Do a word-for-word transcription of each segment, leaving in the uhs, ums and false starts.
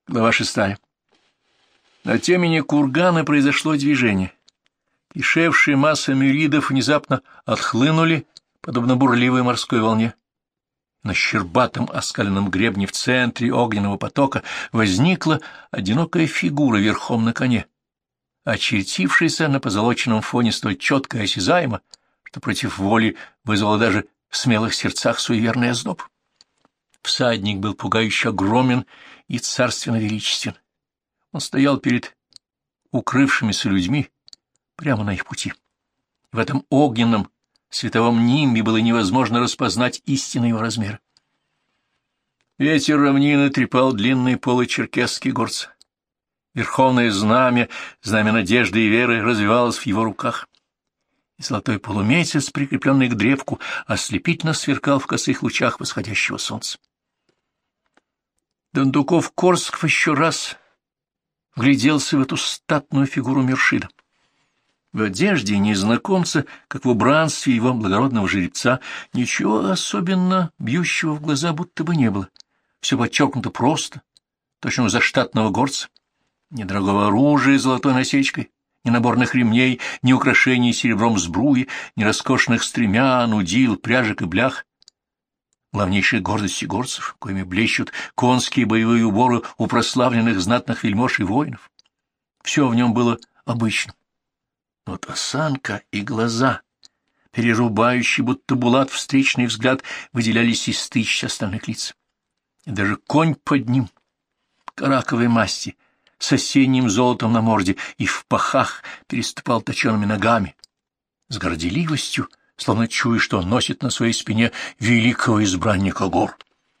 Глава шестая. На темени кургана произошло движение. Кишевшие массы мюридов внезапно отхлынули, подобно бурливой морской волне. На щербатом оскаленном гребне в центре огненного потока возникла одинокая фигура верхом на коне, очертившаяся на позолоченном фоне столь четко и осязаемо, что против воли вызвало даже в смелых сердцах суеверный озноб. Всадник был пугающе огромен и царственно величествен. Он стоял перед укрывшимися людьми прямо на их пути. В этом огненном световом нимбе было невозможно распознать истинный его размер. Ветер равнины трепал длинные полы черкесских горца. Верховное знамя, знамя надежды и веры, развивалось в его руках. И золотой полумесяц, прикрепленный к древку, ослепительно сверкал в косых лучах восходящего солнца. Дондуков-Корсков еще раз вгляделся в эту статную фигуру Мюршида. В одежде незнакомца, как в убранстве его благородного жеребца, ничего особенно бьющего в глаза будто бы не было. Все подчеркнуто просто, точно у заштатного горца. Ни дорогого оружия с золотой насечкой, ни наборных ремней, ни украшений серебром сбруи, ни роскошных стремян, удил, пряжек и блях. Главнейшей гордости горцев, коими блещут конские боевые уборы у прославленных знатных вельмож и воинов. Все в нем было обычным. Но вот осанка и глаза, перерубающие, будто булат, встречный взгляд, выделялись из тысяч остальных лиц. И даже конь под ним, караковой масти, с осенним золотом на морде и в пахах, переступал точеными ногами, с горделивостью, словно чуя, что он носит на своей спине великого избранника гор.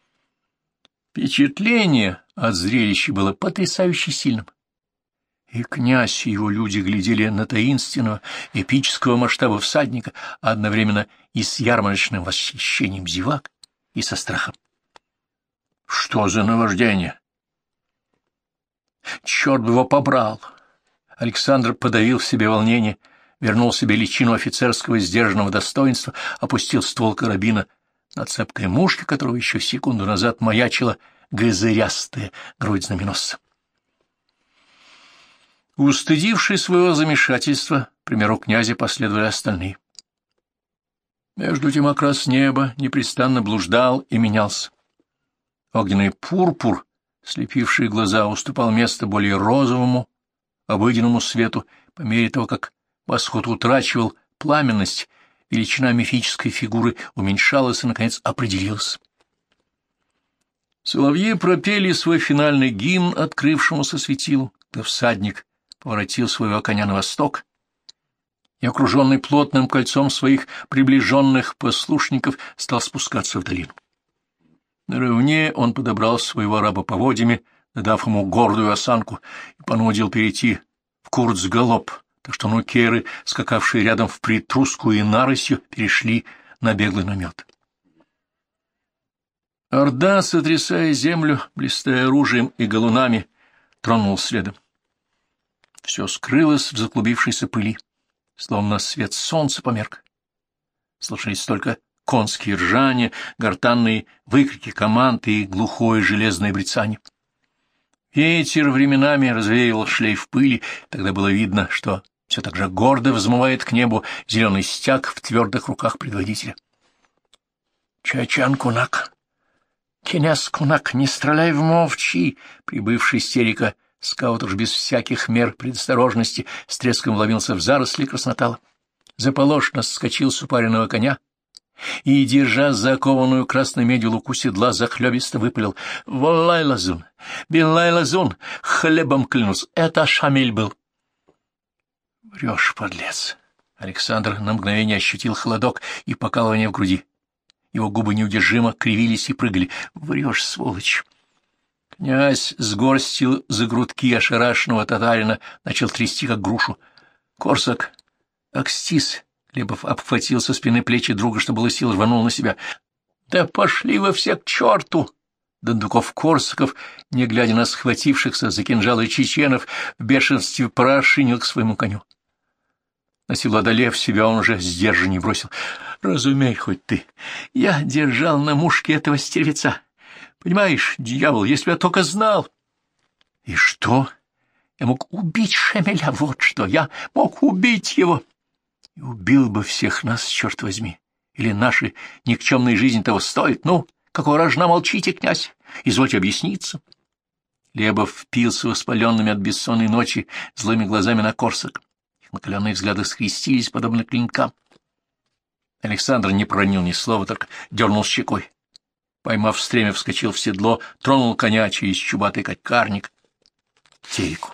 Впечатление от зрелища было потрясающе сильным. И князь и его люди глядели на таинственного, эпического масштаба всадника, одновременно и с ярмарочным восхищением зевак, и со страхом. Что за наваждение? Черт бы его побрал! Александр подавил в себе волнение, вернул себе личину офицерского сдержанного достоинства, опустил ствол карабина на цепкой мушке, которого еще секунду назад маячила газырястая грудь знаменосца. Устыдившись своего замешательства, к примеру князя последовали остальные. Между тем окрас неба непрестанно блуждал и менялся. Огненный пурпур, слепивший глаза, уступал место более розовому, обыденному свету, по мере того, как восход утрачивал пламенность, величина мифической фигуры уменьшалась и, наконец, определилась. Соловьи пропели свой финальный гимн открывшемуся светилу, когда всадник поворотил своего коня на восток, и, окруженный плотным кольцом своих приближенных послушников, стал спускаться в долину. На равне он подобрал своего раба поводьями, дав ему гордую осанку, и понудил перейти в курцгалоп, так что нукеры, скакавшие рядом впритруку и нарысью, перешли на беглый намет. Орда, сотрясая землю, блистая оружием и галунами, тронул следом. Все скрылось в заклубившейся пыли, словно свет солнца померк. Слышались только конские ржания, гортанные выкрики команд и глухое железное брецание. Ветер временами развеял шлейф пыли, тогда было видно, что все так же гордо взмывает к небу зеленый стяг в твердых руках предводителя. «Чачан-кунак! Князь-кунак, не стреляй в мовчи!» Прибывший с терека скаут уж без всяких мер предосторожности с треском вломился в заросли краснотала. Заполошно скочил с упаренного коня и, держа закованную красной медью луку седла, захлебисто выпалил: «Волай лазун! Билай лазун! Хлебом клянусь! Это Шамиль был!» «Врешь, подлец!» Александр на мгновение ощутил холодок и покалывание в груди. Его губы неудержимо кривились и прыгали. «Врешь, сволочь!» Князь сгорстил за грудки ошарашенного татарина, начал трясти, как грушу. «Корсак! Акстис!» Глебов обхватил со спины плечи друга, что было сил, рванул на себя. «Да пошли вы все к черту!» Дондуков-Корсаков, не глядя на схватившихся за кинжалы чеченов, в бешенстве прошинил к своему коню. На силу одолев себя, он уже сдержанней бросил: «Разумей хоть ты, я держал на мушке этого стервеца. Понимаешь, дьявол, если бы я только знал...» И что? Я мог убить Шемеля, вот что! Я мог убить его! И убил бы всех нас, черт возьми! Или наши никчемные жизни того стоит? Ну, какого рожна молчите, князь? Извольте объясниться. Лебов впился воспаленными от бессонной ночи злыми глазами на Корсак. Их накаленные взгляды скрестились, подобно клинкам. Александр не проронил ни слова, только дернул щекой. Поймав стремя, вскочил в седло, тронул коня через чубатый качкарник к Тереку.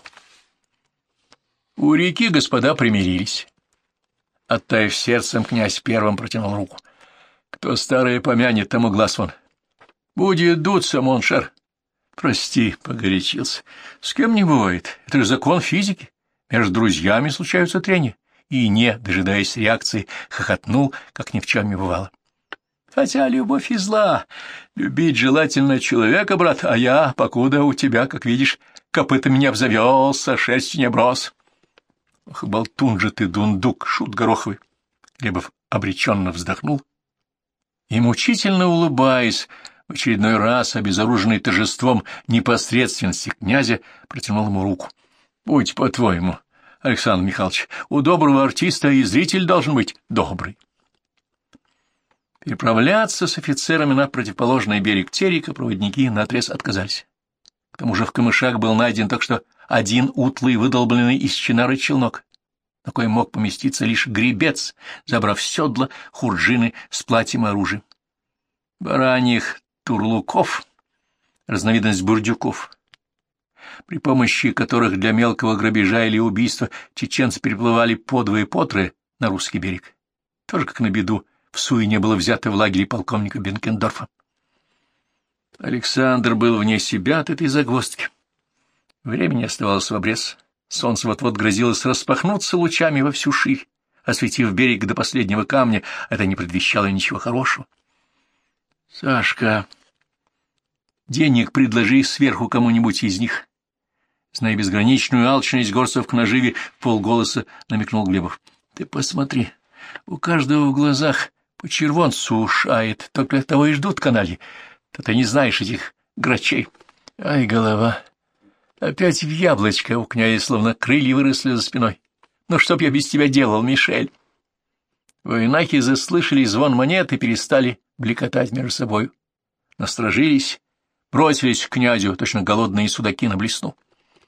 У реки господа примирились. Оттаив сердцем, князь первым протянул руку. Кто старое помянет, тому глаз вон. Будет дуться, моншер. Прости, погорячился. С кем не бывает. Это же закон физики. Между друзьями случаются трения. И, не дожидаясь реакции, хохотнул, как ни в чем не бывало. Хотя любовь и зла. Любить желательно человека, брат, а я, покуда у тебя, как видишь, копытами не обзавелся, шерстью не оброс. Ох, болтун же ты, дундук, шут гороховый. Глебов обреченно вздохнул и, мучительно улыбаясь, в очередной раз, обезоруженный торжеством непосредственности князя, протянул ему руку. — Будь по-твоему, Александр Михайлович, у доброго артиста и зритель должен быть добрый. Переправляться с офицерами на противоположный берег Терека проводники наотрез отказались. К тому же в камышах был найден так что один утлый, выдолбленный из чинары челнок, на коем мог поместиться лишь гребец, забрав седла, хурджины с платьем и оружием. Бараньих турлуков, разновидность бурдюков, при помощи которых для мелкого грабежа или убийства чеченцы переплывали подвое и потрое на русский берег. Тоже, как на беду, в Суе не было взято в лагере полковника Бенкендорфа. Александр был вне себя от этой загвоздки. Времени оставалось в обрез. Солнце вот-вот грозилось распахнуться лучами во всю ширь, осветив берег до последнего камня. Это не предвещало ничего хорошего. — Сашка, денег предложи сверху кому-нибудь из них. Зная безграничную алчность горцев к наживе, полголоса намекнул Глебов. — Ты посмотри, у каждого в глазах по червонцу ушает, только того и ждут канальи. То ты не знаешь этих грачей. Ай, голова! Опять в яблочко, у князя словно крылья выросли за спиной. Ну, что б я без тебя делал, Мишель? Военахи заслышали звон монет и перестали блекотать между собою. Насторожились, бросились к князю, точно голодные судаки на блесну.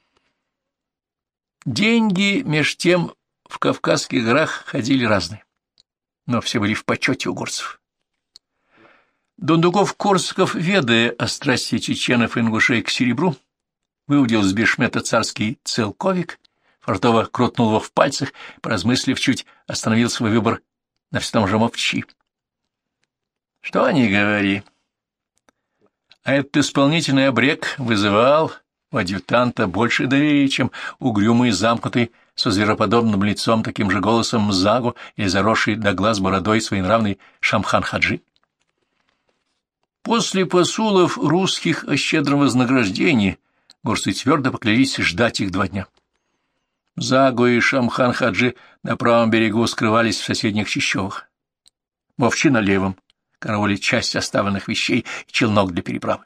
Деньги, меж тем, в Кавказских горах ходили разные, но все были в почете у горцев. Дундуков-Корсаков, ведая о страсти чеченов и ингушей к серебру, выудил из бешмета царский целковик, фартово крутнул его в пальцах, поразмыслив чуть, остановил свой выбор на все том же Мовчи. Что ни говори, а этот исполнительный обрек вызывал у адъютанта больше доверия, чем угрюмый, замкнутый, со звероподобным лицом, таким же голосом Мзагу или заросший до глаз бородой своенравный Шамхан-Хаджи. После посулов русских о щедром вознаграждении горцы твердо поклялись ждать их два дня. Мзагу и Шамхан-Хаджи на правом берегу скрывались в соседних чащовах. Мовчи на левом караулили часть оставленных вещей и челнок для переправы.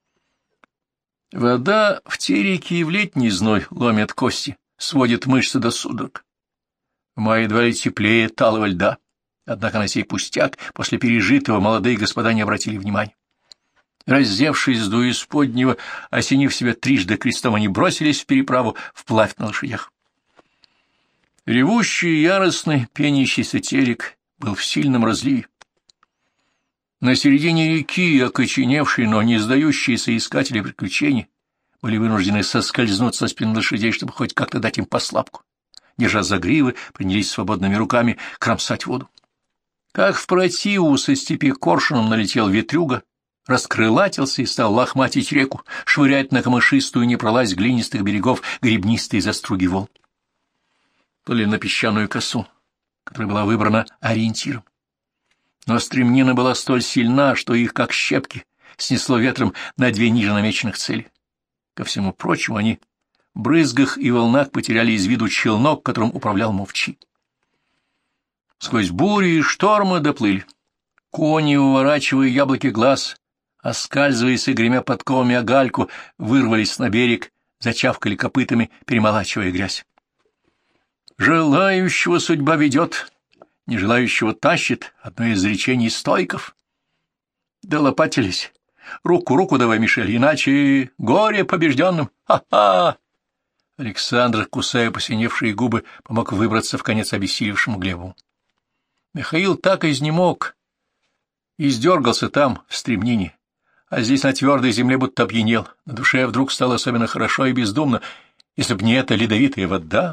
Вода в Тереке и в летний зной ломит кости, сводит мышцы до судорог. В мае едва ли теплее талого льда, однако на сей пустяк после пережитого молодые господа не обратили внимания. Раздевшись до исподнего, осенив себя трижды крестом, они бросились в переправу вплавь на лошадях. Ревущий, яростный, пенящийся Терек был в сильном разливе. На середине реки, окоченевшие, но не сдающиеся искатели приключений, были вынуждены соскользнуть со спин лошадей, чтобы хоть как-то дать им послабку. Держа за гривы, принялись свободными руками кромсать воду. Как в противу со степи коршуном налетел ветрюга, раскрылатился и стал лохматить реку, швырять на камышистую непролазь глинистых берегов гребнистые заструги волн. То ли на песчаную косу, которая была выбрана ориентиром. Но стремнина была столь сильна, что их, как щепки, снесло ветром на две ниже намеченных целей. Ко всему прочему, они в брызгах и волнах потеряли из виду челнок, которым управлял Мовчи. Сквозь бури и штормы доплыли. Кони, выворачивая яблоки глаз, оскальзываясь и гремя подковами о гальку, вырвались на берег зачавкали копытами, перемолачивая грязь. «Желающего судьба ведет, не желающего тащит» — одно из изречений стоиков. Долопатились. Руку, руку давай, Мишель, иначе горе побежденным. Ха-ха! Александр, кусая посиневшие губы, помог выбраться в конец обессилевшему Глебу. Михаил так изнемог и сдергался там, в стремнине, а здесь на твердой земле будто опьянел. На душе вдруг стало особенно хорошо и бездумно, если б не эта ледовитая вода.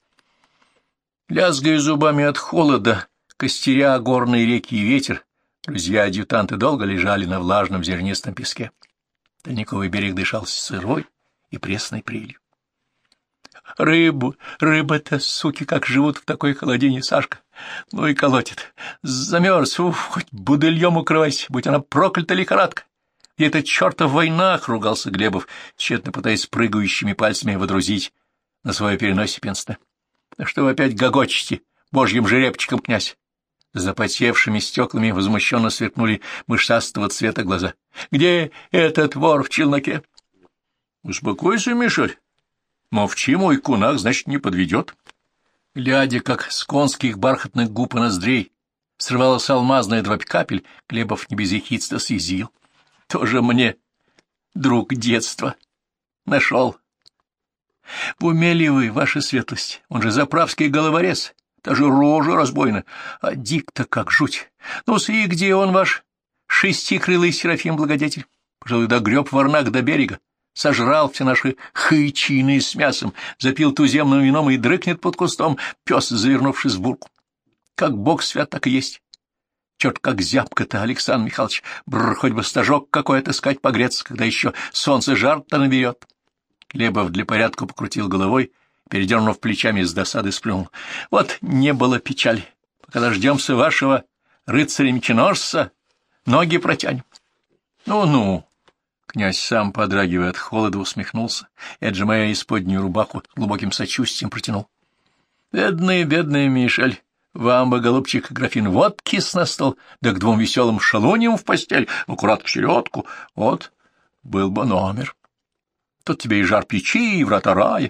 Лязгая зубами от холода, костеря горные реки и ветер, друзья-адъютанты долго лежали на влажном зернистом песке. Тайниковый берег дышал сырой и пресной прелью. Рыбу, рыба-то, суки, как живут в такой холодине, Сашка. Ну и колотит. Замерз, ух, хоть будыльем укрывайся, будь она проклята лихорадка. И это чертов войнах, — ругался Глебов, тщетно пытаясь прыгающими пальцами водрузить на свое переносипенство. Да что вы опять гогочете, божьим жеребчиком, князь? С запотевшими стеклами возмущенно сверкнули мышастого цвета глаза. Где этот вор в челноке? Успокойся, Мишель. Мовчи, мой кунак, значит, не подведет. Глядя, как с конских бархатных губ и ноздрей срывалась алмазная дробь капель, Глебов не без ехидства съязвил. Тоже мне друг детства нашел. В уме ли вы, ваша светлость? Он же заправский головорез, даже рожа разбойна, а дик-то как жуть. Ну-с, и где он, ваш шестикрылый Серафим-благодетель? Пожалуй, догреб варнак до берега, сожрал все наши хычины с мясом, запил туземным вином и дрыкнет под кустом, пес, завернувшись в бурку. Как бог свят, так и есть. Черт, как зябко-то, Александр Михайлович, бррр, хоть бы стажок какой отыскать погреться, когда еще солнце жар-то наберет. Глебов для порядка покрутил головой, передернув плечами, с досады сплюнул. Вот не было печали. Пока дождемся вашего рыцаря-меченосца, ноги протянем. Ну-ну. Князь, сам подрагивая от холода, усмехнулся и, отжимая исподнюю рубаху, глубоким сочувствием протянул. Бедный, бедный Мишель, вам бы, голубчик, графин водки с на стол, да к двум веселым шалуньям в постель, аккурат к середку. Вот был бы номер. Тут тебе и жар печи, и врата рая.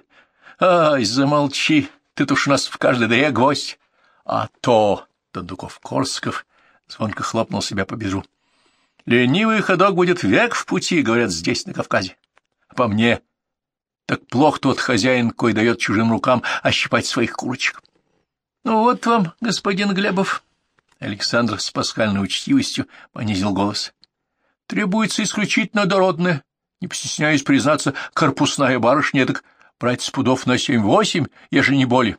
Ай, замолчи, ты-то уж у нас в каждой дыре гвоздь. А то, Дондуков-Корсков звонко хлопнул себя по бедру. Ленивый ходок будет век в пути, говорят здесь, на Кавказе. А по мне, так плох тот хозяин, кой дает чужим рукам ощипать своих курочек. Ну вот вам, господин Глебов. Александр с пасхальной учтивостью понизил голос. Требуется исключительно дородная, не постесняюсь признаться, корпусная барышня, так брать с пудов на семь-восемь, ежели не более.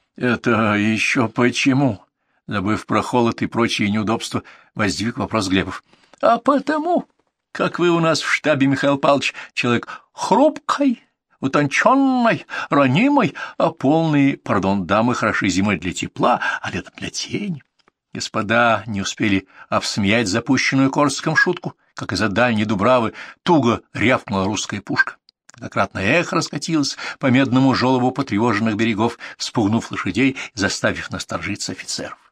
Это еще почему? Забыв про холод и прочие неудобства, воздвиг вопрос Глебов. А потому, как вы у нас в штабе, Михаил Павлович, человек хрупкой, утонченной, ранимой, а полные, пардон, дамы хороши зимой для тепла, а летом для тени. Господа не успели обсмеять запущенную Корском шутку, как из-за дальней дубравы туго рявкнула русская пушка. Многократное эхо раскатилось по медному желобу потревоженных берегов, спугнув лошадей и заставив насторожиться офицеров.